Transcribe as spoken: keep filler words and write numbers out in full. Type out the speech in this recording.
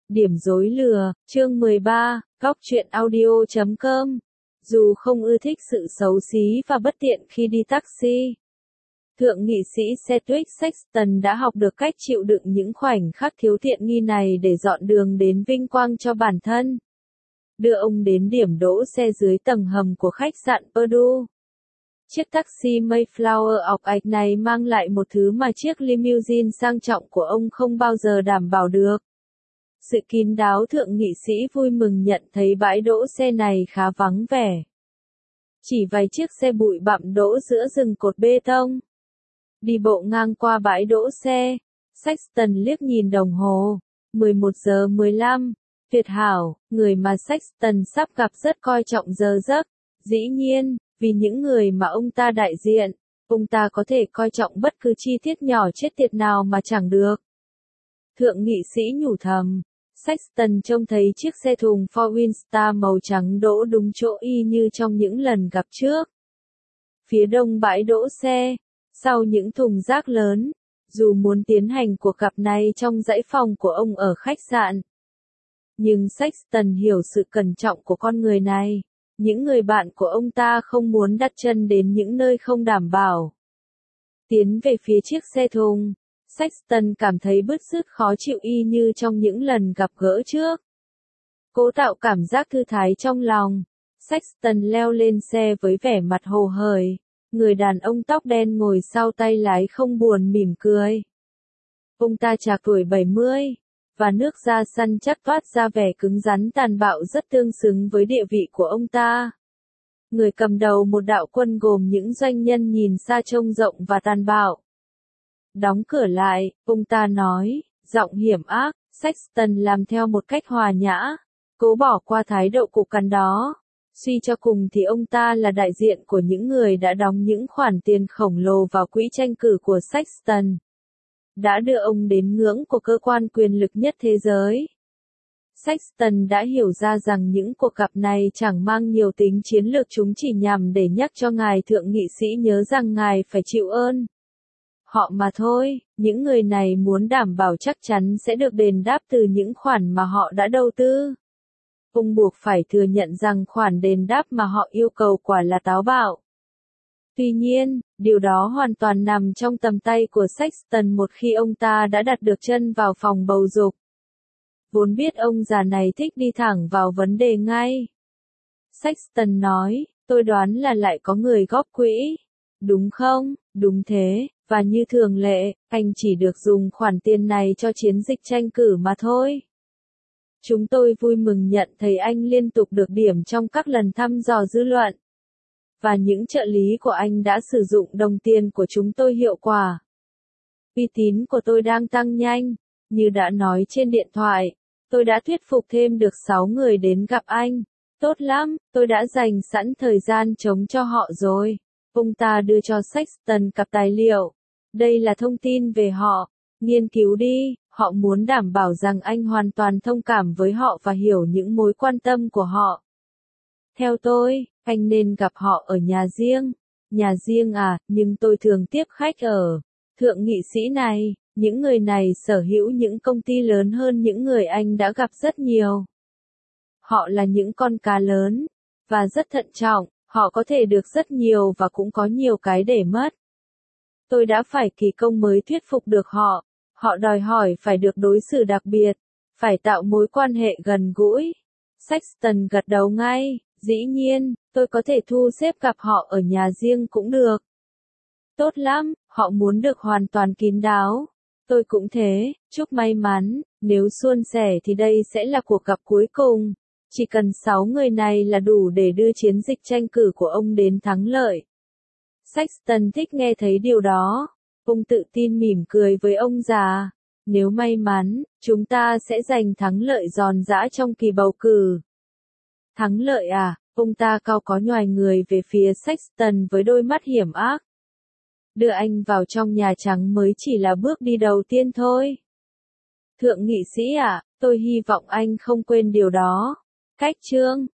Điểm rối lừa, chương mười ba, góc truyện audio chấm com. Dù không ưa thích sự xấu xí và bất tiện khi đi taxi, thượng nghị sĩ Sedgwick Sexton đã học được cách chịu đựng những khoảnh khắc thiếu tiện nghi này để dọn đường đến vinh quang cho bản thân. Đưa ông đến điểm đỗ xe dưới tầng hầm của khách sạn Purdue. Chiếc taxi Mayflower ọc ạch này mang lại một thứ mà chiếc limousine sang trọng của ông không bao giờ đảm bảo được. Sự kín đáo. Thượng nghị sĩ vui mừng nhận thấy bãi đỗ xe này khá vắng vẻ. Chỉ vài chiếc xe bụi bặm đỗ giữa rừng cột bê tông. Đi bộ ngang qua bãi đỗ xe, Sexton liếc nhìn đồng hồ. mười một giờ mười lăm. Tuyệt hảo, người mà Sexton sắp gặp rất coi trọng giờ giấc. Dĩ nhiên, vì những người mà ông ta đại diện, ông ta có thể coi trọng bất cứ chi tiết nhỏ chết tiệt nào mà chẳng được. Thượng nghị sĩ nhủ thầm. Sexton trông thấy chiếc xe thùng Ford Windstar màu trắng đỗ đúng chỗ y như trong những lần gặp trước. Phía đông bãi đỗ xe, sau những thùng rác lớn, dù muốn tiến hành cuộc gặp này trong dãy phòng của ông ở khách sạn. Nhưng Sexton hiểu sự cẩn trọng của con người này. Những người bạn của ông ta không muốn đặt chân đến những nơi không đảm bảo. Tiến về phía chiếc xe thùng, Sexton cảm thấy bứt rứt khó chịu y như trong những lần gặp gỡ trước. Cố tạo cảm giác thư thái trong lòng, Sexton leo lên xe với vẻ mặt hồ hởi. Người đàn ông tóc đen ngồi sau tay lái không buồn mỉm cười. Ông ta trạc tuổi bảy mươi, và nước da săn chắc toát ra vẻ cứng rắn tàn bạo rất tương xứng với địa vị của ông ta. Người cầm đầu một đạo quân gồm những doanh nhân nhìn xa trông rộng và tàn bạo. Đóng cửa lại, ông ta nói, giọng hiểm ác. Sexton làm theo một cách hòa nhã, cố bỏ qua thái độ cục cằn đó. Suy cho cùng thì ông ta là đại diện của những người đã đóng những khoản tiền khổng lồ vào quỹ tranh cử của Sexton, đã đưa ông đến ngưỡng của cơ quan quyền lực nhất thế giới. Sexton đã hiểu ra rằng những cuộc gặp này chẳng mang nhiều tính chiến lược, chúng chỉ nhằm để nhắc cho ngài thượng nghị sĩ nhớ rằng ngài phải chịu ơn họ mà thôi. Những người này muốn đảm bảo chắc chắn sẽ được đền đáp từ những khoản mà họ đã đầu tư. Ông buộc phải thừa nhận rằng khoản đền đáp mà họ yêu cầu quả là táo bạo. Tuy nhiên, điều đó hoàn toàn nằm trong tầm tay của Sexton một khi ông ta đã đặt được chân vào phòng bầu dục. Vốn biết ông già này thích đi thẳng vào vấn đề ngay. Sexton nói, tôi đoán là lại có người góp quỹ. Đúng không? Đúng thế, và như thường lệ, anh chỉ được dùng khoản tiền này cho chiến dịch tranh cử mà thôi. Chúng tôi vui mừng nhận thấy anh liên tục được điểm trong các lần thăm dò dư luận. Và những trợ lý của anh đã sử dụng đồng tiền của chúng tôi hiệu quả. Uy tín của tôi đang tăng nhanh. Như đã nói trên điện thoại, tôi đã thuyết phục thêm được sáu người đến gặp anh. Tốt lắm, tôi đã dành sẵn thời gian trống cho họ rồi. Ông ta đưa cho Sexton cặp tài liệu. Đây là thông tin về họ. Nghiên cứu đi, họ muốn đảm bảo rằng anh hoàn toàn thông cảm với họ và hiểu những mối quan tâm của họ. Theo tôi, anh nên gặp họ ở nhà riêng. Nhà riêng à, nhưng tôi thường tiếp khách ở. Thượng nghị sĩ này, những người này sở hữu những công ty lớn hơn những người anh đã gặp rất nhiều. Họ là những con cá lớn, và rất thận trọng, họ có thể được rất nhiều và cũng có nhiều cái để mất. Tôi đã phải kỳ công mới thuyết phục được họ. Họ đòi hỏi phải được đối xử đặc biệt, phải tạo mối quan hệ gần gũi. Sexton gật đầu ngay, dĩ nhiên, tôi có thể thu xếp gặp họ ở nhà riêng cũng được. Tốt lắm, họ muốn được hoàn toàn kín đáo. Tôi cũng thế, chúc may mắn, nếu suôn sẻ thì đây sẽ là cuộc gặp cuối cùng. Chỉ cần sáu người này là đủ để đưa chiến dịch tranh cử của ông đến thắng lợi. Sexton thích nghe thấy điều đó. Ông tự tin mỉm cười với ông già. Nếu may mắn, chúng ta sẽ giành thắng lợi giòn giã trong kỳ bầu cử. Thắng lợi à? Ông ta cau có nhoài người về phía Sexton với đôi mắt hiểm ác. Đưa anh vào trong Nhà Trắng mới chỉ là bước đi đầu tiên thôi. Thượng nghị sĩ à, tôi hy vọng anh không quên điều đó. Cách chương